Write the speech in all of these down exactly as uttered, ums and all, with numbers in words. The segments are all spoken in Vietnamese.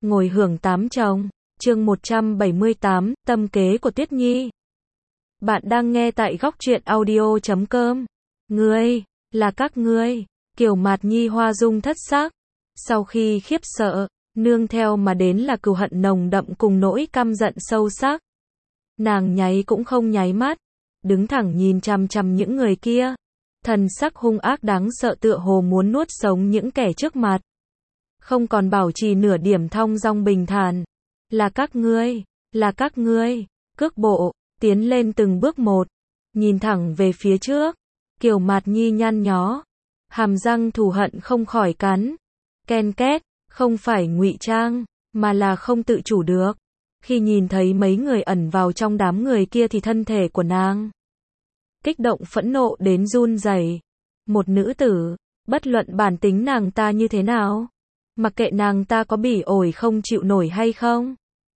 ngồi hưởng tám chồng, chương một trăm bảy mươi tám, tâm kế của Tuyết Nhi. Bạn đang nghe tại góc truyện audio chấm com. Ngươi, là các ngươi, Kiều Mạt Nhi hoa dung thất sắc. Sau khi khiếp sợ, nương theo mà đến là cừu hận nồng đậm cùng nỗi căm giận sâu sắc. Nàng nháy cũng không nháy mắt, đứng thẳng nhìn chằm chằm những người kia. Thần sắc hung ác đáng sợ tựa hồ muốn nuốt sống những kẻ trước mặt. Không còn bảo trì nửa điểm thong dong bình thản. Là các ngươi, là các ngươi, cước bộ, tiến lên từng bước một, nhìn thẳng về phía trước. Kiều Mạt Nhi nhăn nhó, hàm răng thù hận không khỏi cắn. Ken két, không phải ngụy trang, mà là không tự chủ được. Khi nhìn thấy mấy người ẩn vào trong đám người kia thì thân thể của nàng kích động phẫn nộ đến run rẩy. Một nữ tử, bất luận bản tính nàng ta như thế nào, mặc kệ nàng ta có bỉ ổi không chịu nổi hay không,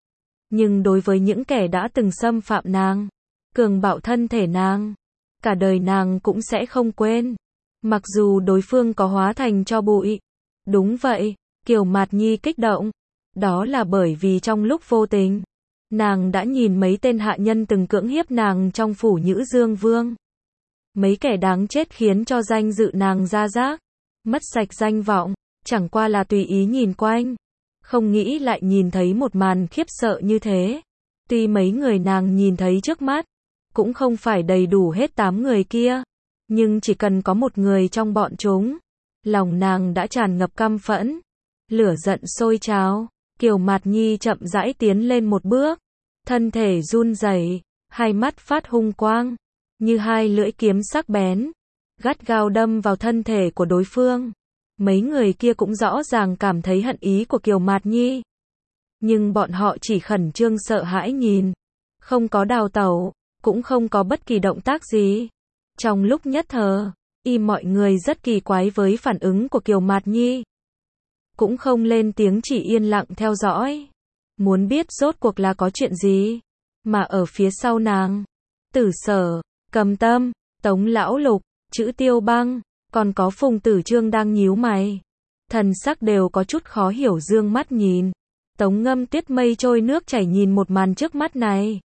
nhưng đối với những kẻ đã từng xâm phạm nàng, cường bạo thân thể nàng, cả đời nàng cũng sẽ không quên. Mặc dù đối phương có hóa thành tro bụi. Đúng vậy, Kiều Mạt Nhi kích động. Đó là bởi vì trong lúc vô tình, nàng đã nhìn mấy tên hạ nhân từng cưỡng hiếp nàng trong phủ Nhữ Dương Vương. Mấy kẻ đáng chết khiến cho danh dự nàng ra rác, mất sạch danh vọng, chẳng qua là tùy ý nhìn quanh. Không nghĩ lại nhìn thấy một màn khiếp sợ như thế. Tuy mấy người nàng nhìn thấy trước mắt, cũng không phải đầy đủ hết tám người kia, nhưng chỉ cần có một người trong bọn chúng, lòng nàng đã tràn ngập căm phẫn, lửa giận sôi trào. Kiều Mạt Nhi chậm rãi tiến lên một bước, thân thể run rẩy, hai mắt phát hung quang, như hai lưỡi kiếm sắc bén, gắt gao đâm vào thân thể của đối phương. Mấy người kia cũng rõ ràng cảm thấy hận ý của Kiều Mạt Nhi, nhưng bọn họ chỉ khẩn trương sợ hãi nhìn, không có đào tẩu, cũng không có bất kỳ động tác gì. Trong lúc nhất thời, y mọi người rất kỳ quái với phản ứng của Kiều Mạt Nhi, cũng không lên tiếng, chỉ yên lặng theo dõi, muốn biết rốt cuộc là có chuyện gì. Mà ở phía sau nàng, Tử Sở, Cầm Tâm, Tống Lão Lục, Chữ Tiêu Băng, còn có Phùng Tử Trương đang nhíu mày, thần sắc đều có chút khó hiểu, dương mắt nhìn. Tống Ngâm Tuyết mây trôi nước chảy nhìn một màn trước mắt này,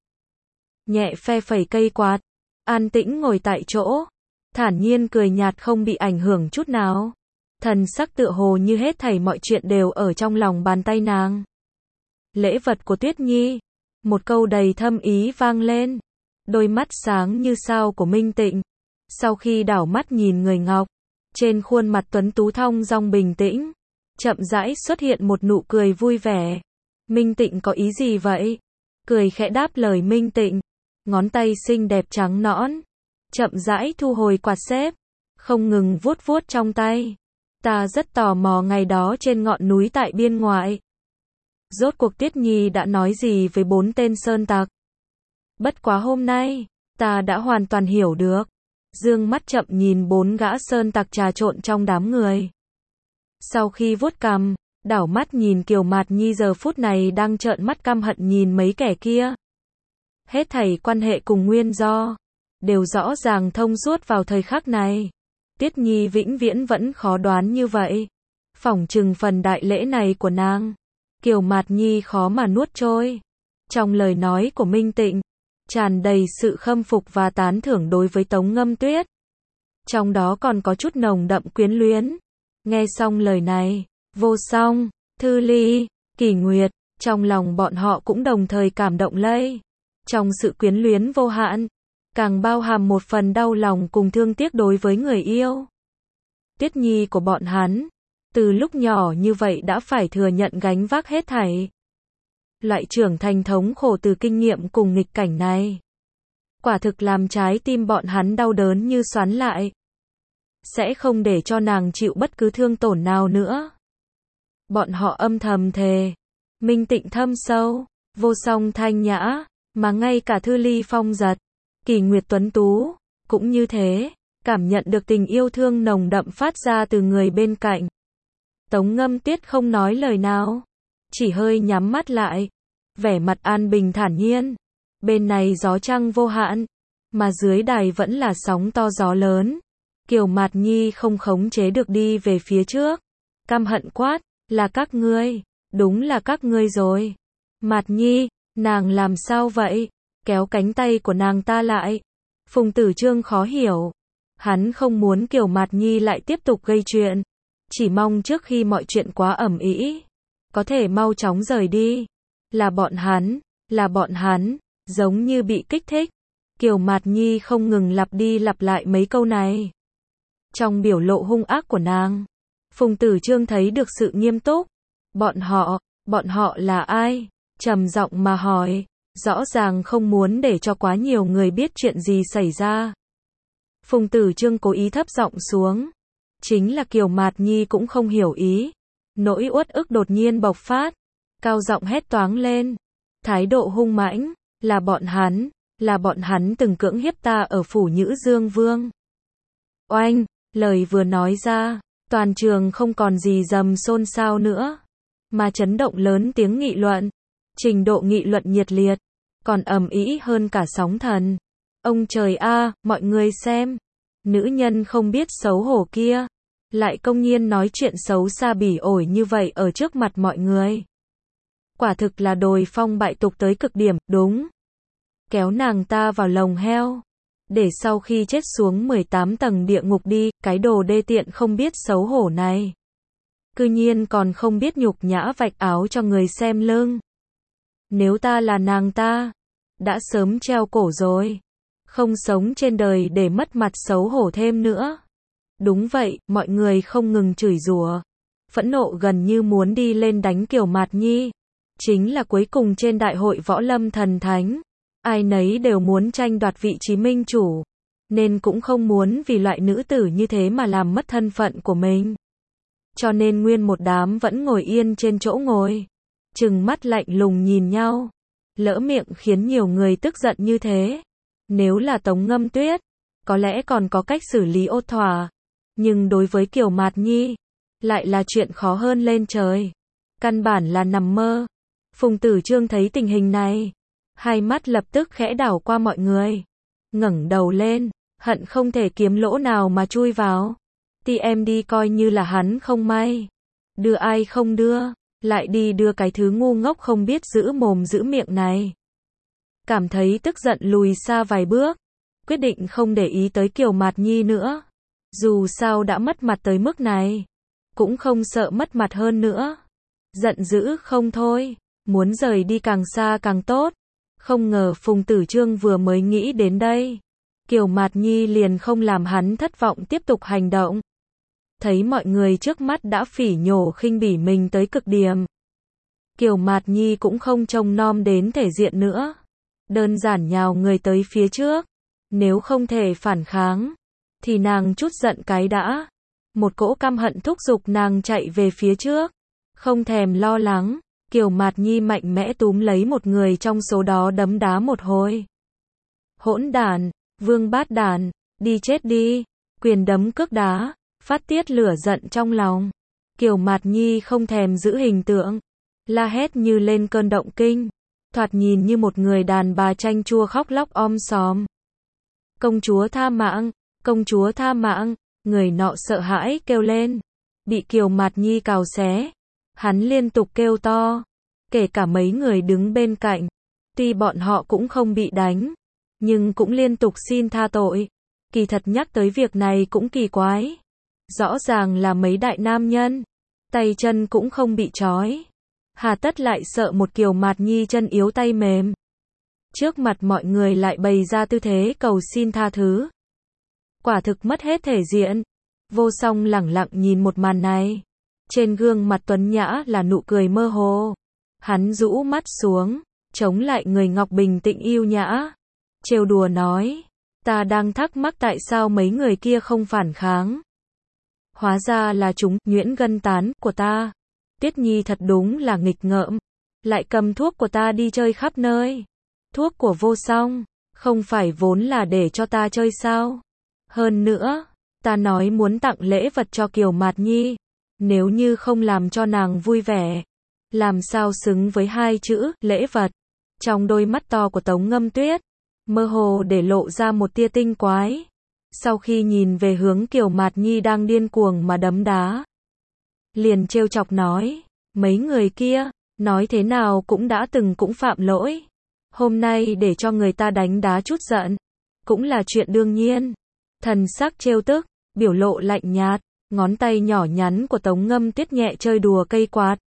nhẹ phe phẩy cây quạt, an tĩnh ngồi tại chỗ, thản nhiên cười nhạt, không bị ảnh hưởng chút nào. Thần sắc tựa hồ như hết thảy mọi chuyện đều ở trong lòng bàn tay nàng. Lễ vật của Tuyết Nhi, một câu đầy thâm ý vang lên. Đôi mắt sáng như sao của Minh Tịnh, sau khi đảo mắt nhìn người ngọc, trên khuôn mặt tuấn tú thong dong bình tĩnh, chậm rãi xuất hiện một nụ cười vui vẻ. Minh Tịnh có ý gì vậy? Cười khẽ đáp lời Minh Tịnh, ngón tay xinh đẹp trắng nõn, chậm rãi thu hồi quạt xếp, không ngừng vuốt vuốt trong tay. Ta rất tò mò ngày đó trên ngọn núi tại biên ngoại, rốt cuộc Tuyết Nhi đã nói gì với bốn tên sơn tặc. Bất quá hôm nay, ta đã hoàn toàn hiểu được. Dương mắt chậm nhìn bốn gã sơn tặc trà trộn trong đám người. Sau khi vuốt cằm, đảo mắt nhìn Kiều Mạt Nhi giờ phút này đang trợn mắt căm hận nhìn mấy kẻ kia. Hết thảy quan hệ cùng nguyên do, đều rõ ràng thông suốt vào thời khắc này. Tuyết Nhi vĩnh viễn vẫn khó đoán như vậy. Phỏng chừng phần đại lễ này của nàng, Kiều Mạt Nhi khó mà nuốt trôi. Trong lời nói của Minh Tịnh, tràn đầy sự khâm phục và tán thưởng đối với Tống Ngâm Tuyết. Trong đó còn có chút nồng đậm quyến luyến. Nghe xong lời này, Vô Song, Thư Ly, Kỳ Nguyệt, trong lòng bọn họ cũng đồng thời cảm động lây. Trong sự quyến luyến vô hạn, càng bao hàm một phần đau lòng cùng thương tiếc đối với người yêu. Tuyết Nhi của bọn hắn, từ lúc nhỏ như vậy đã phải thừa nhận gánh vác hết thảy. Loại trưởng thành thống khổ từ kinh nghiệm cùng nghịch cảnh này, quả thực làm trái tim bọn hắn đau đớn như xoắn lại. Sẽ không để cho nàng chịu bất cứ thương tổn nào nữa. Bọn họ âm thầm thề. Minh Tịnh thâm sâu, Vô Song thanh nhã, mà ngay cả Thư Ly phong giật, Kỳ Nguyệt tuấn tú, cũng như thế, cảm nhận được tình yêu thương nồng đậm phát ra từ người bên cạnh. Tống Ngâm Tuyết không nói lời nào, chỉ hơi nhắm mắt lại, vẻ mặt an bình thản nhiên. Bên này gió trăng vô hạn, mà dưới đài vẫn là sóng to gió lớn. Kiều Mạt Nhi không khống chế được đi về phía trước, căm hận quát, là các ngươi, đúng là các ngươi rồi. Mạt Nhi, nàng làm sao vậy? Kéo cánh tay của nàng ta lại. Phùng Tử Chương khó hiểu. Hắn không muốn Kiều Mạt Nhi lại tiếp tục gây chuyện. Chỉ mong trước khi mọi chuyện quá ầm ĩ, có thể mau chóng rời đi. Là bọn hắn, là bọn hắn, giống như bị kích thích. Kiều Mạt Nhi không ngừng lặp đi lặp lại mấy câu này. Trong biểu lộ hung ác của nàng, Phùng Tử Chương thấy được sự nghiêm túc. Bọn họ, bọn họ là ai? Trầm giọng mà hỏi, rõ ràng không muốn để cho quá nhiều người biết chuyện gì xảy ra. Phùng Tử Chương cố ý thấp giọng xuống. Chính là Kiều Mạt Nhi cũng không hiểu ý. Nỗi uất ức đột nhiên bộc phát. Cao giọng hét toáng lên. Thái độ hung mãnh, là bọn hắn, là bọn hắn từng cưỡng hiếp ta ở phủ Nhữ Dương Vương. Oanh, lời vừa nói ra, toàn trường không còn gì dầm xôn xao nữa, mà chấn động lớn tiếng nghị luận. Trình độ nghị luận nhiệt liệt, còn ầm ĩ hơn cả sóng thần. Ông trời a, mọi người xem, nữ nhân không biết xấu hổ kia, lại công nhiên nói chuyện xấu xa bỉ ổi như vậy ở trước mặt mọi người. Quả thực là đồi phong bại tục tới cực điểm, đúng. Kéo nàng ta vào lồng heo, để sau khi chết xuống mười tám tầng địa ngục đi, cái đồ đê tiện không biết xấu hổ này. Cư nhiên còn không biết nhục nhã vạch áo cho người xem lưng. Nếu ta là nàng ta, đã sớm treo cổ rồi. Không sống trên đời để mất mặt xấu hổ thêm nữa. Đúng vậy, mọi người không ngừng chửi rủa, phẫn nộ gần như muốn đi lên đánh Kiều Mạt Nhi. Chính là cuối cùng trên đại hội võ lâm thần thánh, ai nấy đều muốn tranh đoạt vị trí minh chủ, nên cũng không muốn vì loại nữ tử như thế mà làm mất thân phận của mình. Cho nên nguyên một đám vẫn ngồi yên trên chỗ ngồi, trừng mắt lạnh lùng nhìn nhau. Lỡ miệng khiến nhiều người tức giận như thế. Nếu là Tống Ngâm Tuyết, có lẽ còn có cách xử lý ôn thỏa. Nhưng đối với Kiều Mạt Nhi, lại là chuyện khó hơn lên trời. Căn bản là nằm mơ. Phùng Tử Chương thấy tình hình này, hai mắt lập tức khẽ đảo qua mọi người. Ngẩng đầu lên, hận không thể kiếm lỗ nào mà chui vào. Ti em đi coi như là hắn không may. Đưa ai không đưa, lại đi đưa cái thứ ngu ngốc không biết giữ mồm giữ miệng này. Cảm thấy tức giận lùi xa vài bước, quyết định không để ý tới Kiều Mạt Nhi nữa. Dù sao đã mất mặt tới mức này, cũng không sợ mất mặt hơn nữa. Giận dữ không thôi, muốn rời đi càng xa càng tốt. Không ngờ Phùng Tử Chương vừa mới nghĩ đến đây, Kiều Mạt Nhi liền không làm hắn thất vọng tiếp tục hành động. Thấy mọi người trước mắt đã phỉ nhổ khinh bỉ mình tới cực điểm, Kiều Mạt Nhi cũng không trông nom đến thể diện nữa, đơn giản nhào người tới phía trước. Nếu không thể phản kháng, thì nàng chút giận cái đã. Một cỗ căm hận thúc giục nàng chạy về phía trước. Không thèm lo lắng, Kiều Mạt Nhi mạnh mẽ túm lấy một người trong số đó đấm đá một hồi. Hỗn đản, vương bát đản, đi chết đi. Quyền đấm cước đá, phát tiết lửa giận trong lòng. Kiều Mạt Nhi không thèm giữ hình tượng, la hét như lên cơn động kinh, thoạt nhìn như một người đàn bà chanh chua khóc lóc om sòm. Công chúa tha mạng, công chúa tha mạng, người nọ sợ hãi kêu lên. Bị Kiều Mạt Nhi cào xé, hắn liên tục kêu to, kể cả mấy người đứng bên cạnh. Tuy bọn họ cũng không bị đánh, nhưng cũng liên tục xin tha tội. Kỳ thật nhắc tới việc này cũng kỳ quái. Rõ ràng là mấy đại nam nhân, tay chân cũng không bị trói, hà tất lại sợ một Kiều Mạt Nhi chân yếu tay mềm. Trước mặt mọi người lại bày ra tư thế cầu xin tha thứ. Quả thực mất hết thể diện. Vô Song lẳng lặng nhìn một màn này. Trên gương mặt tuấn nhã là nụ cười mơ hồ. Hắn rũ mắt xuống, chống lại người ngọc bình tĩnh yêu nhã. Trêu đùa nói, ta đang thắc mắc tại sao mấy người kia không phản kháng. Hóa ra là chúng nhuyễn gân tán của ta. Tuyết Nhi thật đúng là nghịch ngợm, lại cầm thuốc của ta đi chơi khắp nơi. Thuốc của Vô Song, không phải vốn là để cho ta chơi sao? Hơn nữa, ta nói muốn tặng lễ vật cho Kiều Mạt Nhi, nếu như không làm cho nàng vui vẻ, làm sao xứng với hai chữ lễ vật? Trong đôi mắt to của Tống Ngâm Tuyết, mơ hồ để lộ ra một tia tinh quái. Sau khi nhìn về hướng Kiều Mạt Nhi đang điên cuồng mà đấm đá, liền trêu chọc nói, Mấy người kia, nói thế nào cũng đã từng cũng phạm lỗi. Hôm nay để cho người ta đánh đá chút giận, cũng là chuyện đương nhiên. Thần sắc trêu tức, biểu lộ lạnh nhạt, ngón tay nhỏ nhắn của Tống Ngâm Tuyết nhẹ chơi đùa cây quạt.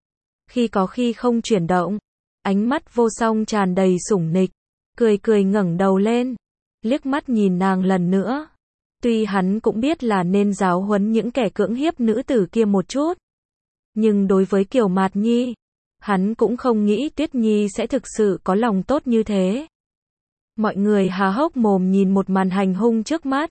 Khi có khi không chuyển động, ánh mắt vô song tràn đầy sủng nịch, cười cười ngẩng đầu lên, liếc mắt nhìn nàng lần nữa. Tuy hắn cũng biết là nên giáo huấn những kẻ cưỡng hiếp nữ tử kia một chút, nhưng đối với Kiều Mạt Nhi, hắn cũng không nghĩ Tuyết Nhi sẽ thực sự có lòng tốt như thế. Mọi người há hốc mồm nhìn một màn hành hung trước mắt.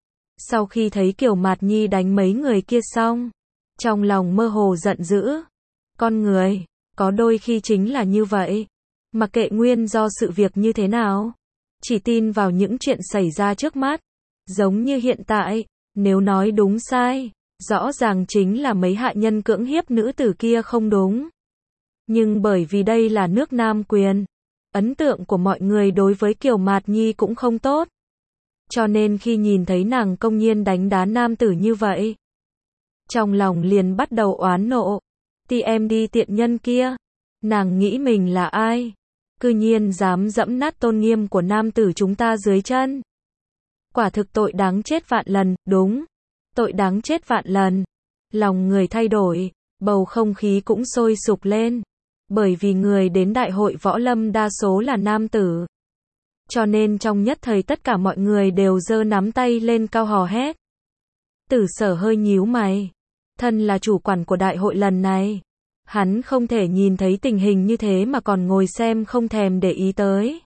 Sau khi thấy Kiều Mạt Nhi đánh mấy người kia xong, trong lòng mơ hồ giận dữ. Con người, có đôi khi chính là như vậy. Mặc kệ nguyên do sự việc như thế nào, chỉ tin vào những chuyện xảy ra trước mắt. Giống như hiện tại, nếu nói đúng sai, rõ ràng chính là mấy hạ nhân cưỡng hiếp nữ tử kia không đúng. Nhưng bởi vì đây là nước Nam quyền, ấn tượng của mọi người đối với Kiều Mạt Nhi cũng không tốt. Cho nên khi nhìn thấy nàng công nhiên đánh đá nam tử như vậy, trong lòng liền bắt đầu oán nộ. Ti em đi tiện nhân kia, nàng nghĩ mình là ai? Cư nhiên dám dẫm nát tôn nghiêm của nam tử chúng ta dưới chân. Quả thực tội đáng chết vạn lần, đúng. Tội đáng chết vạn lần. Lòng người thay đổi, bầu không khí cũng sôi sục lên. Bởi vì người đến đại hội võ lâm đa số là nam tử. Cho nên trong nhất thời tất cả mọi người đều giơ nắm tay lên cao hò hét. Tử Sở hơi nhíu mày. Thân là chủ quản của đại hội lần này, hắn không thể nhìn thấy tình hình như thế mà còn ngồi xem không thèm để ý tới.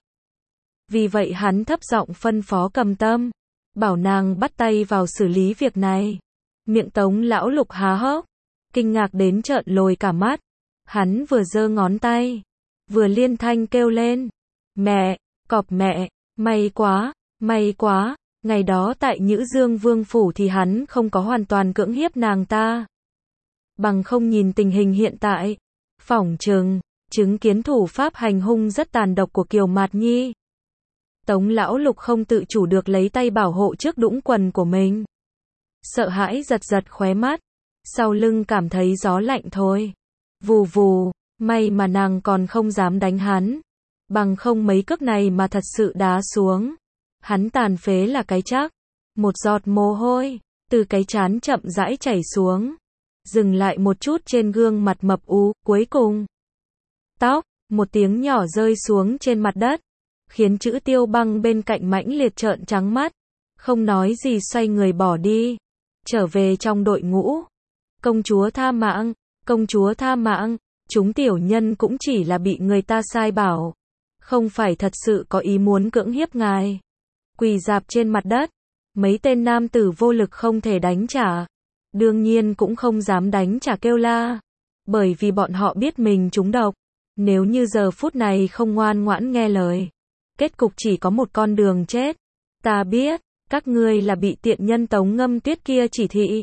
Vì vậy hắn thấp giọng phân phó Cầm Tâm, bảo nàng bắt tay vào xử lý việc này. Miệng Tống lão lục há hốc, kinh ngạc đến trợn lồi cả mắt. Hắn vừa giơ ngón tay, vừa liên thanh kêu lên. Mẹ, cọp mẹ, may quá, may quá. Ngày đó tại Nhữ Dương Vương Phủ thì hắn không có hoàn toàn cưỡng hiếp nàng ta. Bằng không nhìn tình hình hiện tại, phỏng chừng, chứng kiến thủ pháp hành hung rất tàn độc của Kiều Mạt Nhi. Tống lão lục không tự chủ được lấy tay bảo hộ trước đũng quần của mình. Sợ hãi giật giật khóe mắt, sau lưng cảm thấy gió lạnh thôi. Vù vù, may mà nàng còn không dám đánh hắn. Bằng không mấy cước này mà thật sự đá xuống, hắn tàn phế là cái chắc. Một giọt mồ hôi từ cái trán chậm rãi chảy xuống, dừng lại một chút trên gương mặt mập ú. Cuối cùng, tóc, một tiếng nhỏ rơi xuống trên mặt đất, khiến Chữ Tiêu Băng bên cạnh mãnh liệt trợn trắng mắt, không nói gì xoay người bỏ đi, trở về trong đội ngũ. Công chúa tha mạng, công chúa tha mạng, chúng tiểu nhân cũng chỉ là bị người ta sai bảo, không phải thật sự có ý muốn cưỡng hiếp ngài. Quỳ rạp trên mặt đất, mấy tên nam tử vô lực không thể đánh trả, đương nhiên cũng không dám đánh trả kêu la, bởi vì bọn họ biết mình trúng độc. Nếu như giờ phút này không ngoan ngoãn nghe lời, kết cục chỉ có một con đường chết. Ta biết, các ngươi là bị tiện nhân Tống Ngâm Tuyết kia chỉ thị.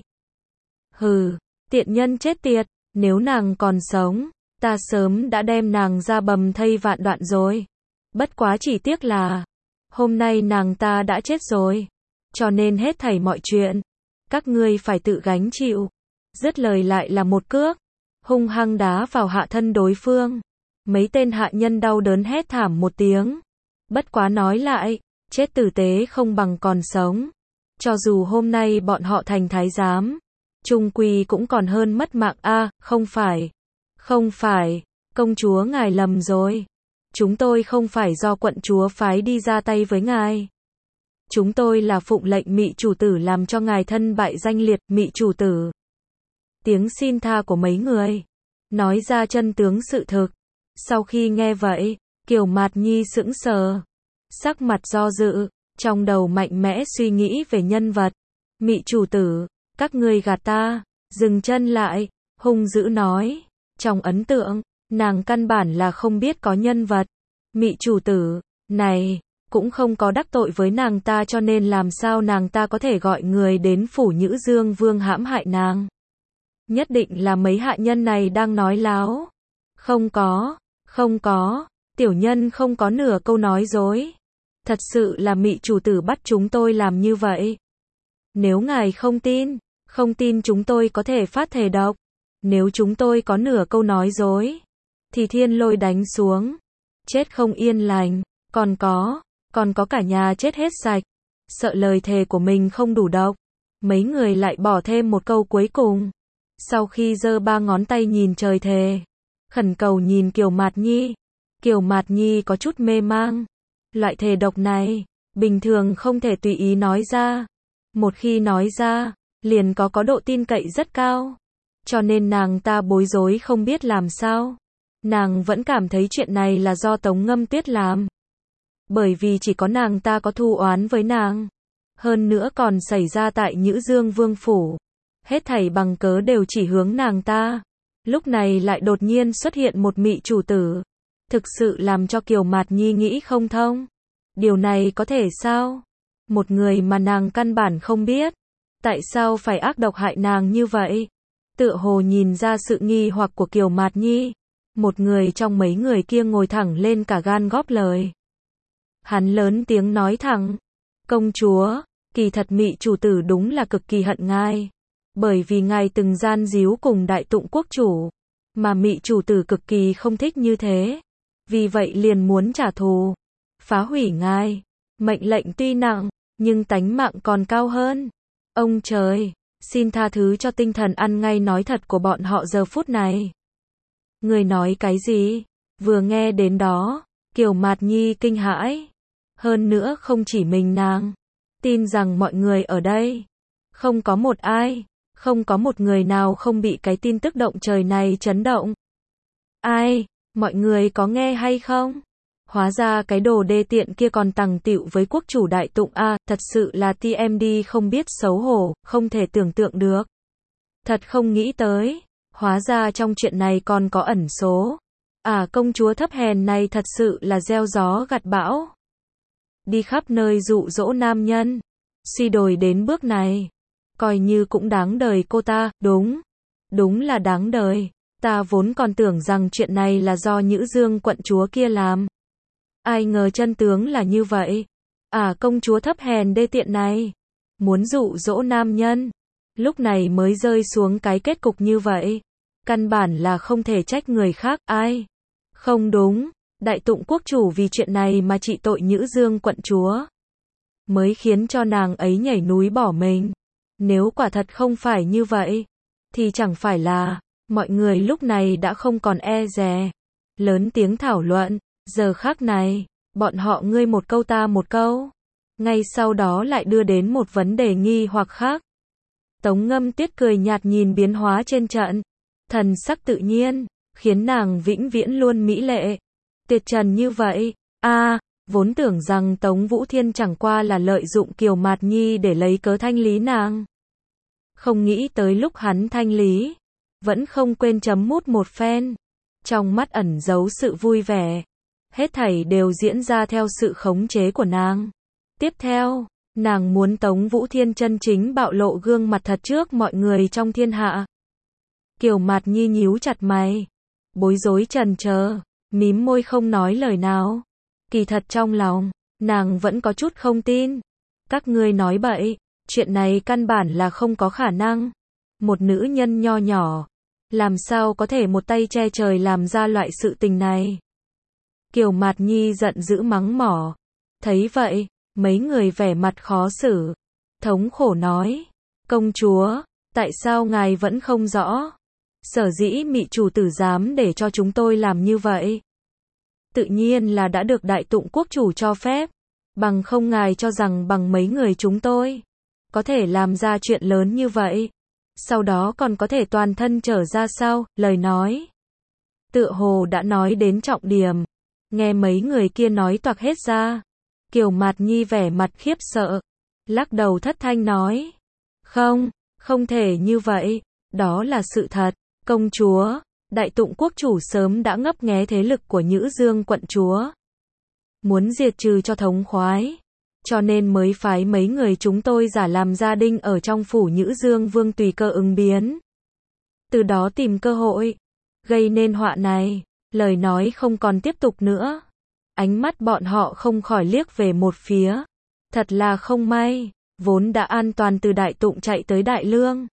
Hừ, tiện nhân chết tiệt, nếu nàng còn sống, ta sớm đã đem nàng ra bầm thây vạn đoạn rồi. Bất quá chỉ tiếc là, hôm nay nàng ta đã chết rồi, cho nên hết thảy mọi chuyện, các ngươi phải tự gánh chịu. Dứt lời lại là một cước, hung hăng đá vào hạ thân đối phương. Mấy tên hạ nhân đau đớn hét thảm một tiếng. Bất quá nói lại, chết tử tế không bằng còn sống. Cho dù hôm nay bọn họ thành thái giám, chung quy cũng còn hơn mất mạng. A, à, không phải, không phải, công chúa ngài lầm rồi. Chúng tôi không phải do quận chúa phái đi ra tay với ngài. Chúng tôi là phụng lệnh Mị chủ tử làm cho ngài thân bại danh liệt. Mị chủ tử. Tiếng xin tha của mấy người, nói ra chân tướng sự thực. Sau khi nghe vậy, Kiều Mạt Nhi sững sờ, sắc mặt do dự, trong đầu mạnh mẽ suy nghĩ về nhân vật. Mị chủ tử, các ngươi gạt ta. Dừng chân lại, hung dữ nói. Trong ấn tượng, nàng căn bản là không biết có nhân vật. Mị chủ tử, này, cũng không có đắc tội với nàng ta, cho nên làm sao nàng ta có thể gọi người đến phủ Nhữ Dương Vương hãm hại nàng. Nhất định là mấy hạ nhân này đang nói láo. Không có, không có, tiểu nhân không có nửa câu nói dối. Thật sự là Mị chủ tử bắt chúng tôi làm như vậy. Nếu ngài không tin, không tin chúng tôi có thể phát thề độc. Nếu chúng tôi có nửa câu nói dối, thì thiên lôi đánh xuống, chết không yên lành, còn có, còn có cả nhà chết hết sạch. Sợ lời thề của mình không đủ độc, mấy người lại bỏ thêm một câu cuối cùng. Sau khi giơ ba ngón tay nhìn trời thề, khẩn cầu nhìn Kiều Mạt Nhi. Kiều Mạt Nhi có chút mê mang. Loại thề độc này, bình thường không thể tùy ý nói ra. Một khi nói ra, liền có có độ tin cậy rất cao. Cho nên nàng ta bối rối không biết làm sao. Nàng vẫn cảm thấy chuyện này là do Tống Ngâm Tuyết làm. Bởi vì chỉ có nàng ta có thù oán với nàng. Hơn nữa còn xảy ra tại Nhữ Dương Vương Phủ. Hết thảy bằng cớ đều chỉ hướng nàng ta. Lúc này lại đột nhiên xuất hiện một mị chủ tử. Thực sự làm cho Kiều Mạt Nhi nghĩ không thông. Điều này có thể sao? Một người mà nàng căn bản không biết. Tại sao phải ác độc hại nàng như vậy? Tựa hồ nhìn ra sự nghi hoặc của Kiều Mạt Nhi. Một người trong mấy người kia ngồi thẳng lên cả gan góp lời. Hắn lớn tiếng nói thẳng. Công chúa, kỳ thật mị chủ tử đúng là cực kỳ hận ngài. Bởi vì ngài từng gian díu cùng Đại Tụng quốc chủ. Mà mị chủ tử cực kỳ không thích như thế. Vì vậy liền muốn trả thù. Phá hủy ngài. Mệnh lệnh tuy nặng, nhưng tánh mạng còn cao hơn. Ông trời, xin tha thứ cho tinh thần ăn ngay nói thật của bọn họ giờ phút này. Người nói cái gì? Vừa nghe đến đó, Kiều Mạt Nhi kinh hãi. Hơn nữa không chỉ mình nàng. Tin rằng mọi người ở đây. Không có một ai. Không có một người nào không bị cái tin tức động trời này chấn động. Ai? Mọi người có nghe hay không? Hóa ra cái đồ đê tiện kia còn tằng tịu với quốc chủ Đại Tụng a, thật sự là tê em đê không biết xấu hổ, không thể tưởng tượng được. Thật không nghĩ tới, hóa ra trong chuyện này còn có ẩn số. À, công chúa thấp hèn này thật sự là gieo gió gặt bão. Đi khắp nơi dụ dỗ nam nhân, suy đồi đến bước này, coi như cũng đáng đời cô ta, đúng, đúng là đáng đời. Ta vốn còn tưởng rằng chuyện này là do Nhữ Dương quận chúa kia làm. Ai ngờ chân tướng là như vậy. À, công chúa thấp hèn đê tiện này, muốn dụ dỗ nam nhân, lúc này mới rơi xuống cái kết cục như vậy. Căn bản là không thể trách người khác, ai? Không đúng, Đại Tụng quốc chủ vì chuyện này mà trị tội Nhữ Dương quận chúa. Mới khiến cho nàng ấy nhảy núi bỏ mình. Nếu quả thật không phải như vậy, thì chẳng phải là, mọi người lúc này đã không còn e dè. Lớn tiếng thảo luận, giờ khắc này, bọn họ ngươi một câu ta một câu. Ngay sau đó lại đưa đến một vấn đề nghi hoặc khác. Tống Ngâm Tuyết cười nhạt nhìn biến hóa trên trận. Thần sắc tự nhiên, khiến nàng vĩnh viễn luôn mỹ lệ. Tuyệt trần như vậy, a à, vốn tưởng rằng Tống Vũ Thiên chẳng qua là lợi dụng Kiều Mạt Nhi để lấy cớ thanh lý nàng. Không nghĩ tới lúc hắn thanh lý, vẫn không quên chấm mút một phen. Trong mắt ẩn giấu sự vui vẻ. Hết thảy đều diễn ra theo sự khống chế của nàng. Tiếp theo, nàng muốn Tống Vũ Thiên chân chính bạo lộ gương mặt thật trước mọi người trong thiên hạ. Kiều Mạt Nhi nhíu chặt mày, bối rối chần chờ, mím môi không nói lời nào. Kỳ thật trong lòng, nàng vẫn có chút không tin. Các ngươi nói bậy, chuyện này căn bản là không có khả năng. Một nữ nhân nho nhỏ, làm sao có thể một tay che trời làm ra loại sự tình này. Kiều Mạt Nhi giận dữ mắng mỏ. Thấy vậy, mấy người vẻ mặt khó xử, thống khổ nói, công chúa, tại sao ngài vẫn không rõ? Sở dĩ mị chủ tử dám để cho chúng tôi làm như vậy. Tự nhiên là đã được Đại Tụng quốc chủ cho phép. Bằng không ngài cho rằng bằng mấy người chúng tôi có thể làm ra chuyện lớn như vậy. Sau đó còn có thể toàn thân trở ra sao? Lời nói tựa hồ đã nói đến trọng điểm. Nghe mấy người kia nói toạc hết ra. Kiều Mạt Nhi vẻ mặt khiếp sợ, lắc đầu thất thanh nói, không, không thể như vậy, đó là sự thật. Công chúa, Đại Tụng quốc chủ sớm đã ngấp nghé thế lực của Nhữ Dương quận chúa, muốn diệt trừ cho thống khoái, cho nên mới phái mấy người chúng tôi giả làm gia đình ở trong phủ Nhữ Dương Vương tùy cơ ứng biến. Từ đó tìm cơ hội, gây nên họa này. Lời nói không còn tiếp tục nữa. Ánh mắt bọn họ không khỏi liếc về một phía. Thật là không may, vốn đã an toàn từ Đại Tụng chạy tới Đại Lương.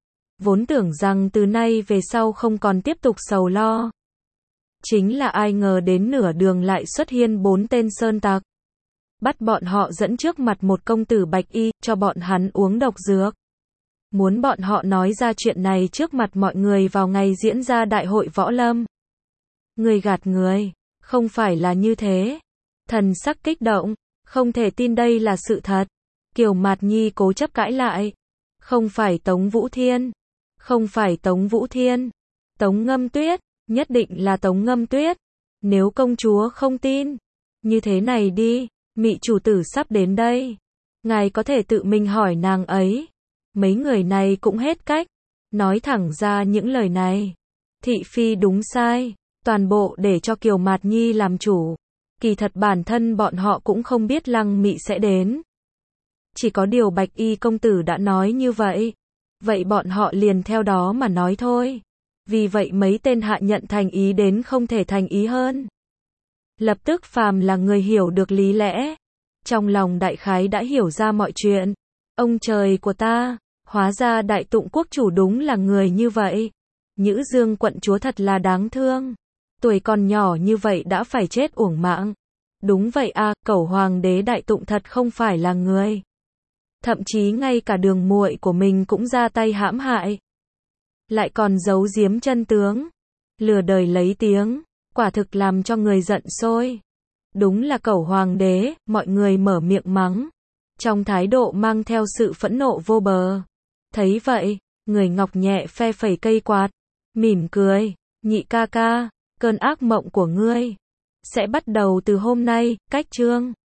vốn tưởng rằng từ nay về sau không còn tiếp tục sầu lo. Chính là ai ngờ đến nửa đường lại xuất hiện bốn tên sơn tặc. Bắt bọn họ dẫn trước mặt một công tử bạch y, cho bọn hắn uống độc dược. Muốn bọn họ nói ra chuyện này trước mặt mọi người vào ngày diễn ra đại hội võ lâm. Người gạt người, không phải là như thế. Thần sắc kích động, không thể tin đây là sự thật. Kiều Mạt Nhi cố chấp cãi lại. Không phải Tống Vũ Thiên. Không phải Tống Vũ Thiên. Tống Ngâm Tuyết, nhất định là Tống Ngâm Tuyết. Nếu công chúa không tin, như thế này đi, Mị chủ tử sắp đến đây. Ngài có thể tự mình hỏi nàng ấy. Mấy người này cũng hết cách. Nói thẳng ra những lời này. Thị phi đúng sai. Toàn bộ để cho Kiều Mạt Nhi làm chủ. Kỳ thật bản thân bọn họ cũng không biết Lăng Mị sẽ đến. Chỉ có điều Bạch Y công tử đã nói như vậy. Vậy bọn họ liền theo đó mà nói thôi. Vì vậy mấy tên hạ nhận thành ý đến không thể thành ý hơn. Lập tức phàm là người hiểu được lý lẽ. Trong lòng đại khái đã hiểu ra mọi chuyện. Ông trời của ta, hóa ra Đại Tụng quốc chủ đúng là người như vậy. Nhữ Dương quận chúa thật là đáng thương. Tuổi còn nhỏ như vậy đã phải chết uổng mạng. Đúng vậy à, cẩu hoàng đế Đại Tụng thật không phải là người. Thậm chí ngay cả đường muội của mình cũng ra tay hãm hại. Lại còn giấu giếm chân tướng. Lừa đời lấy tiếng. Quả thực làm cho người giận sôi. Đúng là cẩu hoàng đế, mọi người mở miệng mắng. Trong thái độ mang theo sự phẫn nộ vô bờ. Thấy vậy, người Ngọc nhẹ phe phẩy cây quạt. Mỉm cười, nhị ca ca, cơn ác mộng của ngươi sẽ bắt đầu từ hôm nay, cách chương.